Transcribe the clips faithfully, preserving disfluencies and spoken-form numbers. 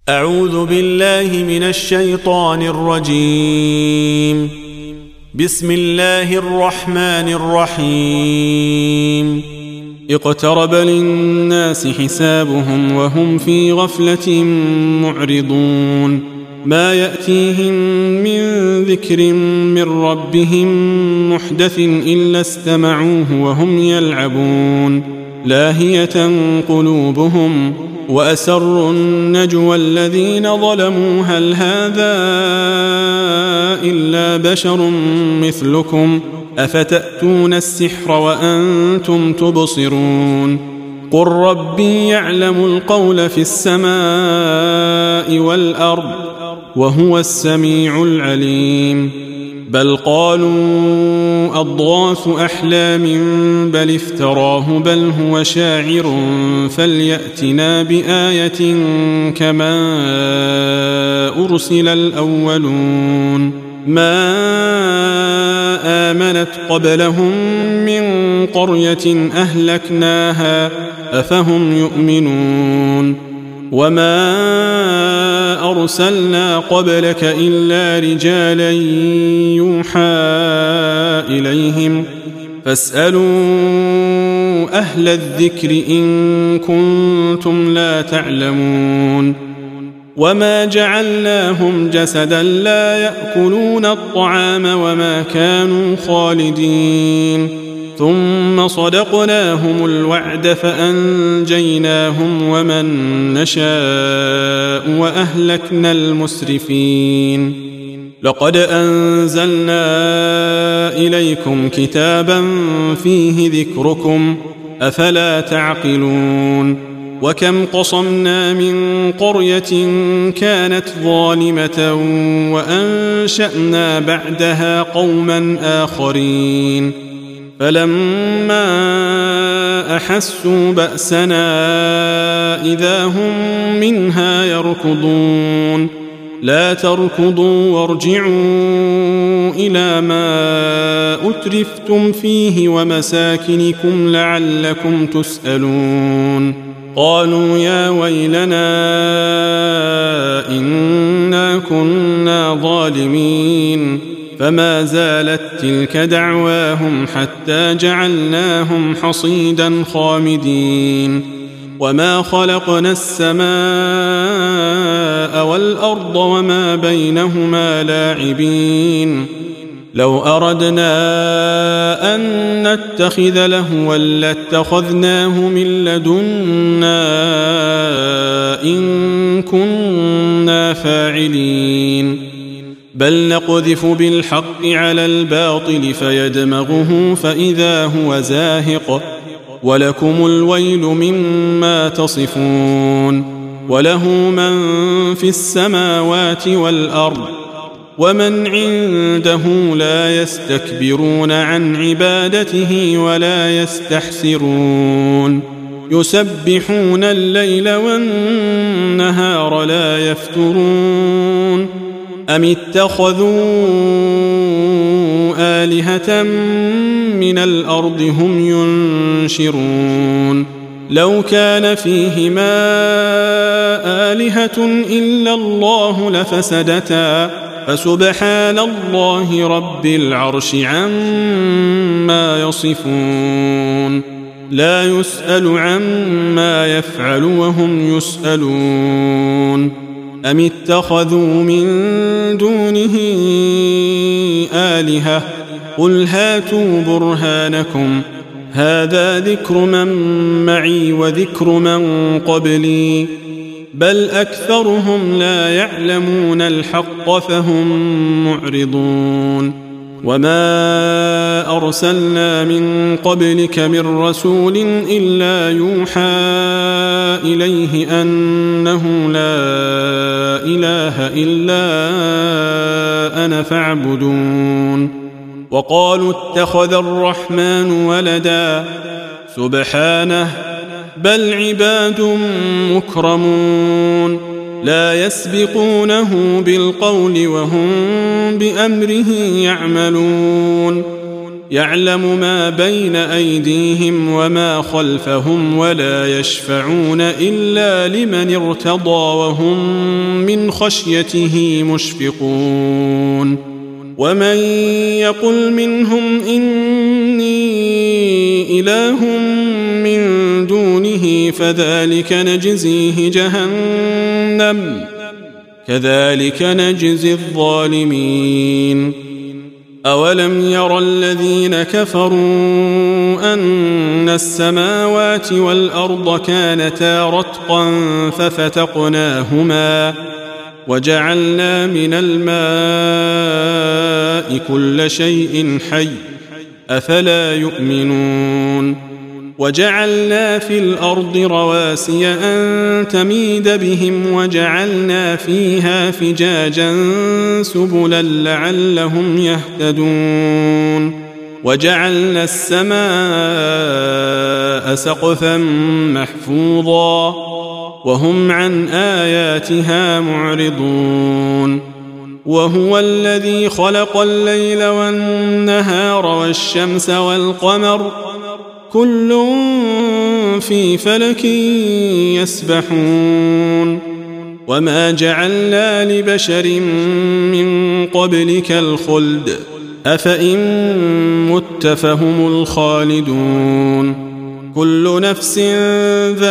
أعوذ بالله من الشيطان الرجيم. بسم الله الرحمن الرحيم. اقترب للناس حسابهم وهم في غفلة معرضون. ما يأتيهم من ذكر من ربهم محدث إلا استمعوه وهم يلعبون لاهية قلوبهم وأسروا النجوى الذين ظلموا هل هذا إلا بشر مثلكم أفتأتون السحر وأنتم تبصرون. قل ربي يعلم القول في السماء والأرض وهو السميع العليم. بل قالوا أضغاث أحلام بل افتراه بل هو شاعر فليأتنا بآية كما أرسل الأولون. ما آمنت قبلهم من قرية أهلكناها أفهم يؤمنون. وما أرسلنا قبلك إلا رجالا يوحى إليهم فاسألوا أهل الذكر إن كنتم لا تعلمون. وما جعلناهم جسدا لا يأكلون الطعام وما كانوا خالدين ثم صدقناهم الوعد فأنجيناهم ومن نشاء وأهلكنا المسرفين. لقد أنزلنا إليكم كتابا فيه ذكركم أفلا تعقلون. وكم قصمنا من قرية كانت ظالمة وأنشأنا بعدها قوما آخرين فلما أحسوا بأسنا إذا هم منها يركضون. لا تركضوا وارجعوا إلى ما أترفتم فيه ومساكنكم لعلكم تسألون. قالوا يا ويلنا إنا كنا ظالمين فما زالت تلك دعواهم حتى جعلناهم حصيدا خامدين. وما خلقنا السماء والأرض وما بينهما لاعبين. لو أردنا أن نتخذ لهوا لاتخذناه من لدنا إن كنا فاعلين. بل نقذف بالحق على الباطل فيدمغه فإذا هو زاهق ولكم الويل مما تصفون. وله من في السماوات والأرض ومن عنده لا يستكبرون عن عبادته ولا يستحسرون. يسبحون الليل والنهار لا يفترون. أم اتخذوا آلهة من الأرض هم ينشرون. لو كان فيهما آلهة إلا الله لفسدتا فسبحان الله رب العرش عما يصفون. لا يسأل عما يفعل وهم يسألون. أم اتخذوا من دونه آلهة قل هاتوا برهانكم هذا ذكر من معي وذكر من قبلي بل أكثرهم لا يعلمون الحق فهم معرضون. وما أرسلنا من قبلك من رسول إلا يوحى إليه أنه لا إله إلا أنا فاعبدون. وقالوا اتخذ الرحمن ولدا سبحانه بل عباد مكرمون لا يسبقونه بالقول وهم بأمره يعملون. يعلم ما بين أيديهم وما خلفهم ولا يشفعون إلا لمن ارتضى وهم من خشيته مشفقون ومن يقل منهم إني إله من دونه فذلك نجزيه جهنم كذلك نجزي الظالمين أولم ير الذين كفروا أن السماوات والأرض كانتا رتقا ففتقناهما وجعلنا من الماء كل شيء حي أفلا يؤمنون وجعلنا في الأرض رواسي أن تميد بهم وجعلنا فيها فجاجا سبلا لعلهم يهتدون وجعلنا السماء سقفا محفوظا وهم عن آياتها معرضون وهو الذي خلق الليل والنهار والشمس والقمر كل في فلك يسبحون وما جعلنا لبشر من قبلك الخلد أفإن مت فهم الخالدون كل نفس ذائقة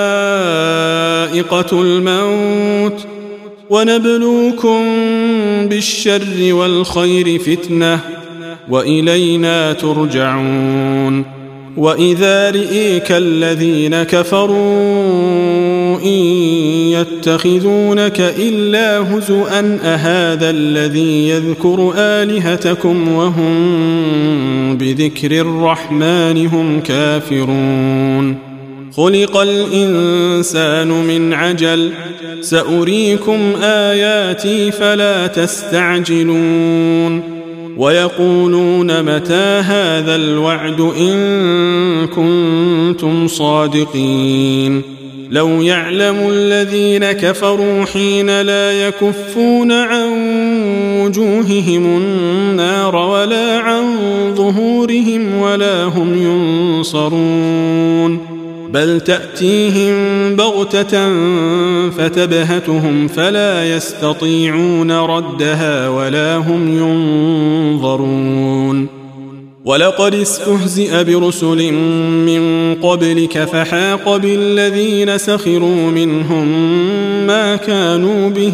الموت ونبلوكم بالشر والخير فتنة وإلينا ترجعون وإذا رئيك الذين كفروا إن يتخذونك إلا هزؤا أهذا الذي يذكر آلهتكم وهم بذكر الرحمن هم كافرون خلق الإنسان من عجل سأريكم آياتي فلا تستعجلون ويقولون متى هذا الوعد إن كنتم صادقين لو يعلم الذين كفروا حين لا يكفون عن وجوههم النار ولا عن ظهورهم ولا هم ينصرون بل تأتيهم بغتة فتبهتهم فلا يستطيعون ردها ولا هم ينظرون ولقد استهزئ برسل من قبلك فحاق بالذين سخروا منهم ما كانوا به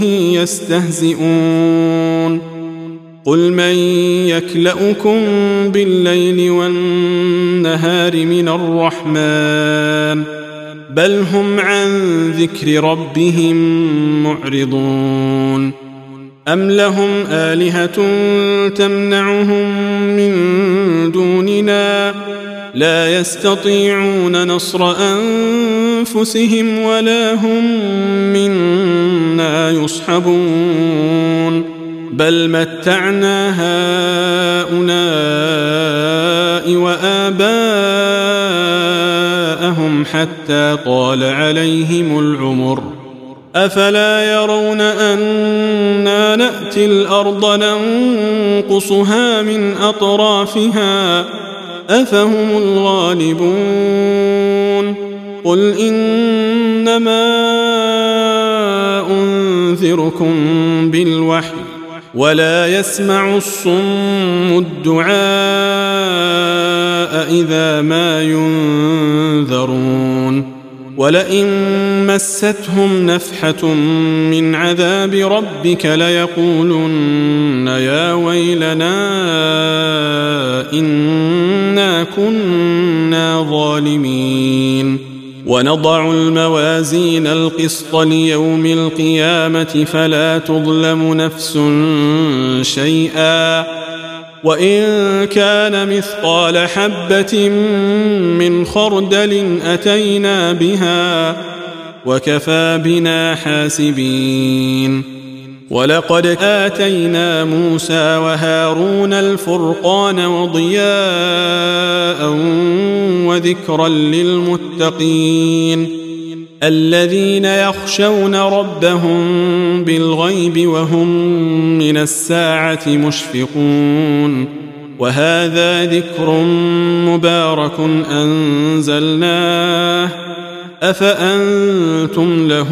يستهزئون قل من يكلؤكم بالليل والنهار من الرحمن بل هم عن ذكر ربهم معرضون أم لهم آلهة تمنعهم من دوننا لا يستطيعون نصر أنفسهم ولا هم منا يصحبون بل متعنا هؤلاء وآباءهم حتى طال عليهم العمر أفلا يرون أنا نأتي الأرض ننقصها من أطرافها أفهم الغالبون قل إنما أنذركم بالوحي ولا يسمع الصم الدعاء إذا ما ينذرون ولئن مستهم نفحة من عذاب ربك ليقولن يا ويلنا إنا كنا ظالمين ونضع الموازين القسط ليوم القيامة فلا تظلم نفس شيئا وإن كان مثقال حبة من خردل أتينا بها وكفى بنا حاسبين ولقد آتينا موسى وهارون الفرقان وضياء وذكرا للمتقين الذين يخشون ربهم بالغيب وهم من الساعة مشفقون وهذا ذكر مبارك أنزلناه أفأنتم له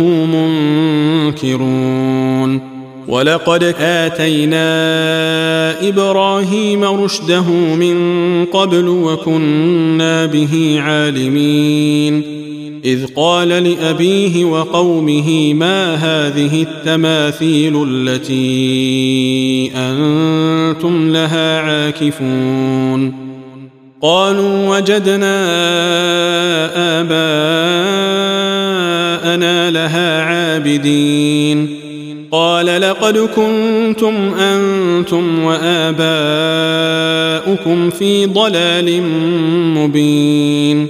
منكرون ولقد آتينا إبراهيم رشده من قبل وكنا به عالمين إذ قال لأبيه وقومه ما هذه التماثيل التي أنتم لها عاكفون قالوا وجدنا آباءنا لها عابدين قال لقد كنتم أنتم وآباؤكم في ضلال مبين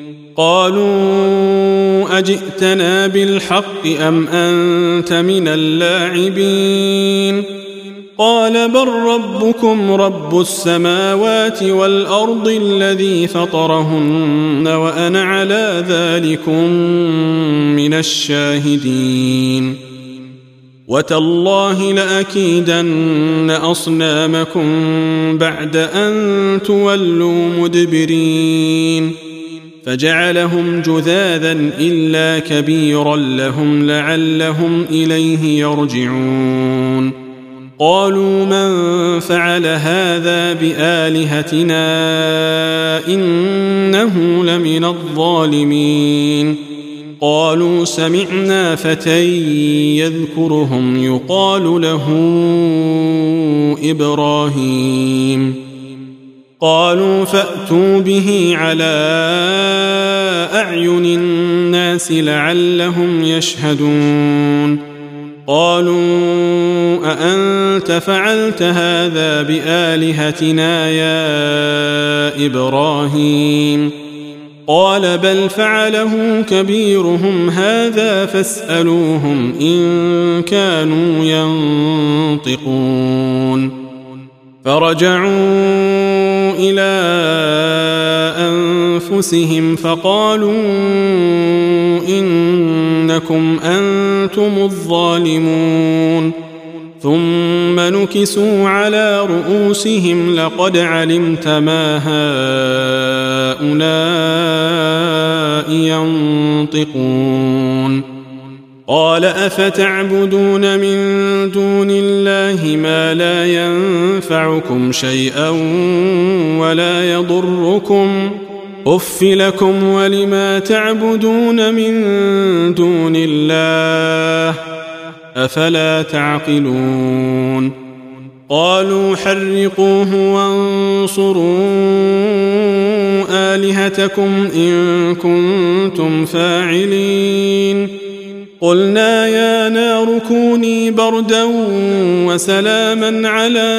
قالوا أجئتنا بالحق أم أنت من اللاعبين قال بل ربكم رب السماوات والأرض الذي فطرهن وأنا على ذلكم من الشاهدين وتالله لأكيدن أصنامكم بعد أن تولوا مدبرين فجعلهم جذاذا إلا كبيرا لهم لعلهم إليه يرجعون قالوا من فعل هذا بآلهتنا إنه لمن الظالمين قالوا سمعنا فتى يذكرهم يقال له إبراهيم قالوا فأتوا به على أعين الناس لعلهم يشهدون قالوا أأنت فعلت هذا بآلهتنا يا إبراهيم قال بل فعله كبيرهم هذا فاسألوهم إن كانوا ينطقون فرجعوا إلى أنفسهم فقالوا إنكم أنتم الظالمون ثم نكسوا على رؤوسهم لقد علمت ما هؤلاء ينطقون قال أفتعبدون من دون الله ما لا ينفعكم شيئا ولا يضركم أف لكم ولما تعبدون من دون الله أفلا تعقلون قالوا حرقوه وانصروا آلهتكم إن كنتم فاعلين قلنا يا نار كوني بردا وسلاما على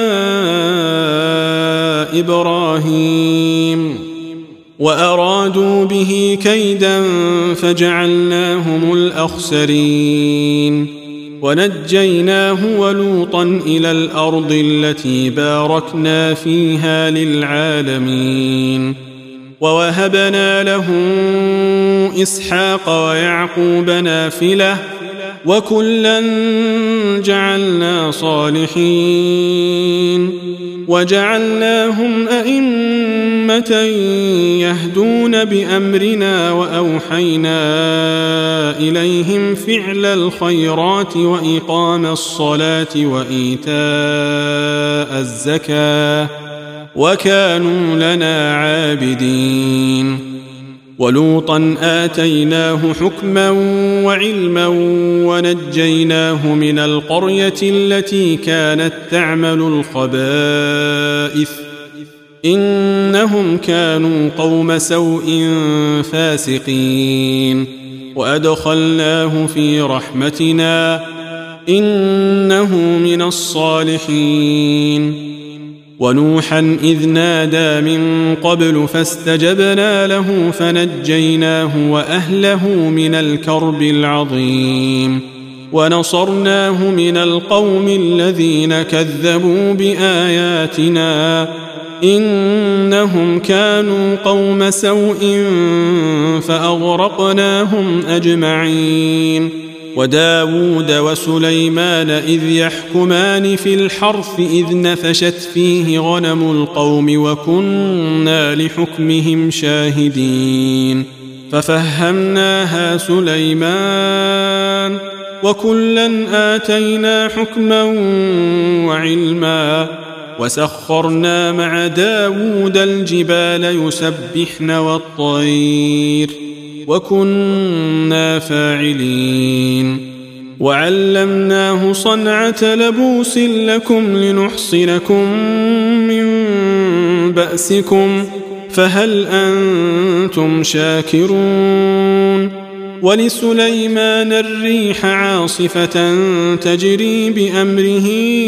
إبراهيم وأرادوا به كيدا فجعلناهم الأخسرين ونجيناه ولوطا إلى الأرض التي باركنا فيها للعالمين ووهبنا له إسحاق ويعقوب نافلة وكلا جعلنا صالحين وجعلناهم أئمة يهدون بأمرنا وأوحينا إليهم فعل الخيرات وإقام الصلاة وإيتاء الزكاة وكانوا لنا عابدين ولوطا آتيناه حكما وعلما ونجيناه من القرية التي كانت تعمل الخبائث إنهم كانوا قوم سوء فاسقين وأدخلناه في رحمتنا إنه من الصالحين ونوحا إذ نادى من قبل فاستجبنا له فنجيناه وأهله من الكرب العظيم ونصرناه من القوم الذين كذبوا بآياتنا إنهم كانوا قوم سوء فأغرقناهم أجمعين وداود وسليمان إذ يحكمان في الحرث إذ نفشت فيه غنم القوم وكنا لحكمهم شاهدين ففهمناها سليمان وكلا آتينا حكما وعلما وسخرنا مع داود الجبال يسبحن والطير وكنا فاعلين وعلمناه صنعة لبوس لكم لنحصنكم من بأسكم فهل أنتم شاكرون ولسليمان الريح عاصفة تجري بأمره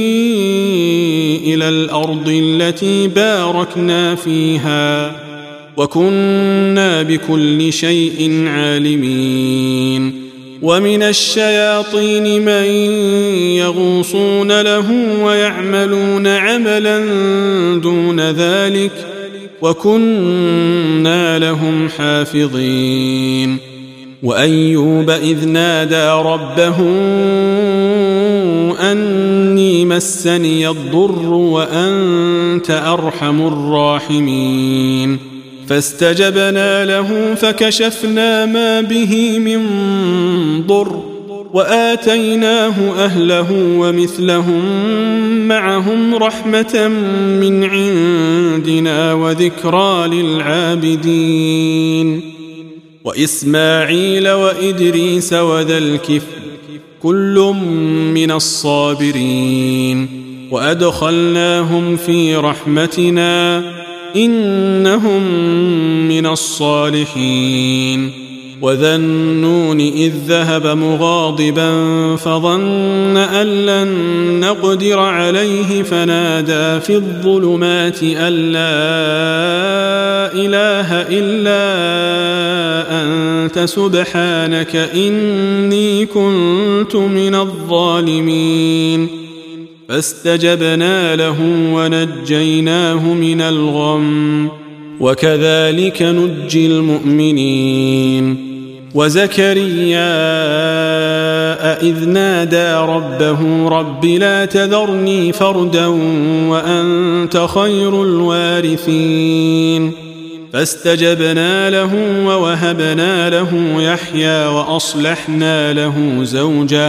إلى الأرض التي باركنا فيها وكنا بكل شيء عالمين ومن الشياطين من يغوصون له ويعملون عملا دون ذلك وكنا لهم حافظين وأيوب إذ نادى ربه أني مسني الضر وأنت أرحم الراحمين فاستجبنا له فكشفنا ما به من ضر وآتيناه أهله ومثلهم معهم رحمة من عندنا وذكرى للعابدين وإسماعيل وإدريس وذا الكفل كل من الصابرين وأدخلناهم في رحمتنا إنهم من الصالحين وذا النون إذ ذهب مغاضبا فظن أن لن نقدر عليه فنادى في الظلمات أن لا إله إلا أنت سبحانك إني كنت من الظالمين فاستجبنا له ونجيناه من الغم وكذلك نجي المؤمنين وزكريا إذ نادى ربه رب لا تذرني فردا وأنت خير الوارثين فاستجبنا له ووهبنا له يحيى وأصلحنا له زوجه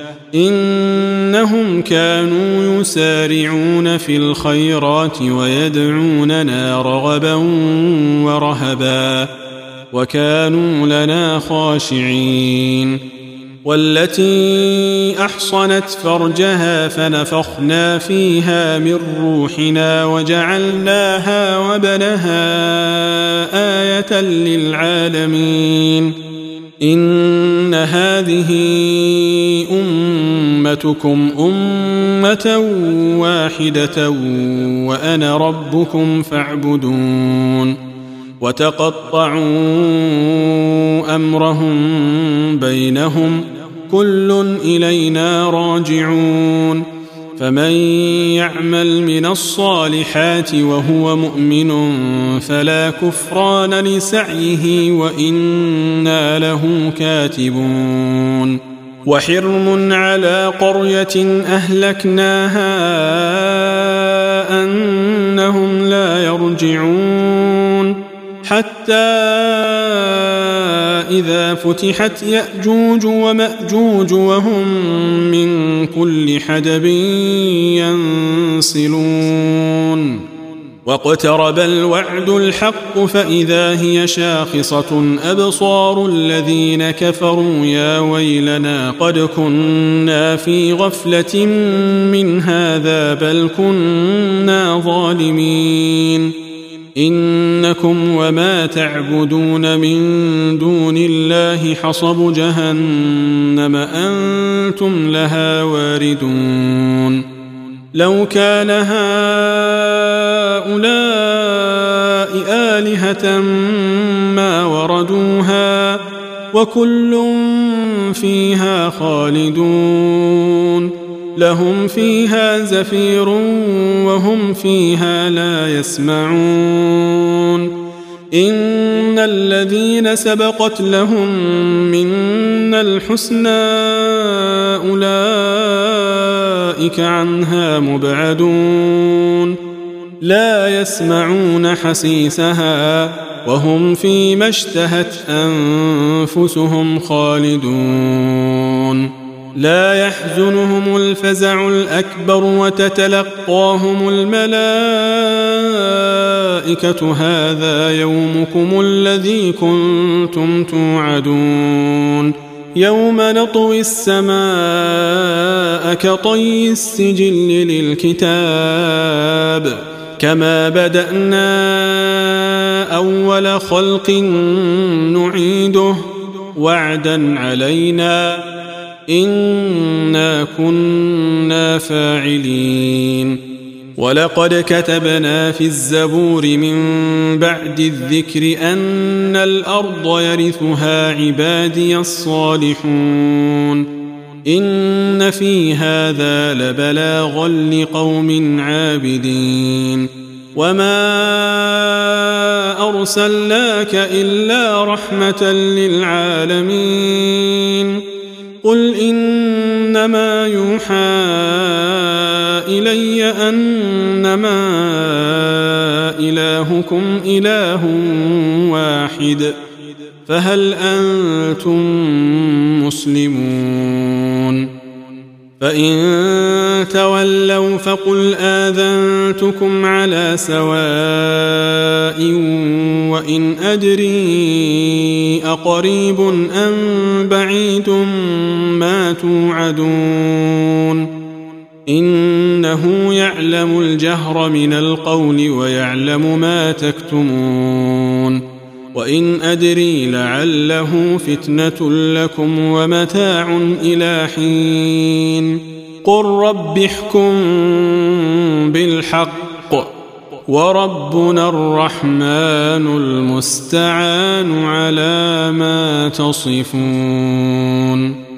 إنهم كانوا يسارعون في الخيرات ويدعوننا رغبا ورهبا وكانوا لنا خاشعين والتي أحصنت فرجها فنفخنا فيها من روحنا وجعلناها وبنها آية للعالمين إن هذه أمتكم أمة واحدة وأنا ربكم فاعبدون وتقطعوا أمرهم بينهم كل إلينا راجعون فمن يعمل من الصالحات وهو مؤمن فلا كفران لسعيه وإنا له كاتبون وحرم على قرية أهلكناها أنهم لا يرجعون حتى إذا فتحت يأجوج ومأجوج وهم من كل حدب ينسلون واقترب الوعد الحق فإذا هي شاخصة أبصار الذين كفروا يا ويلنا قد كنا في غفلة من هذا بل كنا ظالمين إنكم وما تعبدون من دون الله حصب جهنم أنتم لها واردون لو كان هؤلاء آلهة ما وردوها وكل فيها خالدون لهم فيها زفير وهم فيها لا يسمعون إن الذين سبقت لهم منا الحسنى أولئك عنها مبعدون لا يسمعون حسيسها وهم فيما اشتهت أنفسهم خالدون لا يحزنهم الفزع الأكبر وتتلقاهم الملائكة هذا يومكم الذي كنتم توعدون يوم نطوي السماء كطي السجل للكتاب كما بدأنا أول خلق نعيده وعدا علينا إنا كنا فاعلين ولقد كتبنا في الزبور من بعد الذكر أن الأرض يرثها عبادي الصالحون إن في هذا لبلاغا لقوم عابدين وما أرسلناك إلا رحمة للعالمين قل إنما يوحى إلي أنما إلهكم إله واحد فهل أنتم مسلمون فإن تولوا فقل آذنتكم على سواء وإن أدري أقريب أم بعيد ما توعدون إنه يعلم الجهر من القول ويعلم ما تكتمون وإن أدري لعله فتنة لكم ومتاع إلى حين قل رب احكم بالحق وربنا الرحمن المستعان على ما تصفون.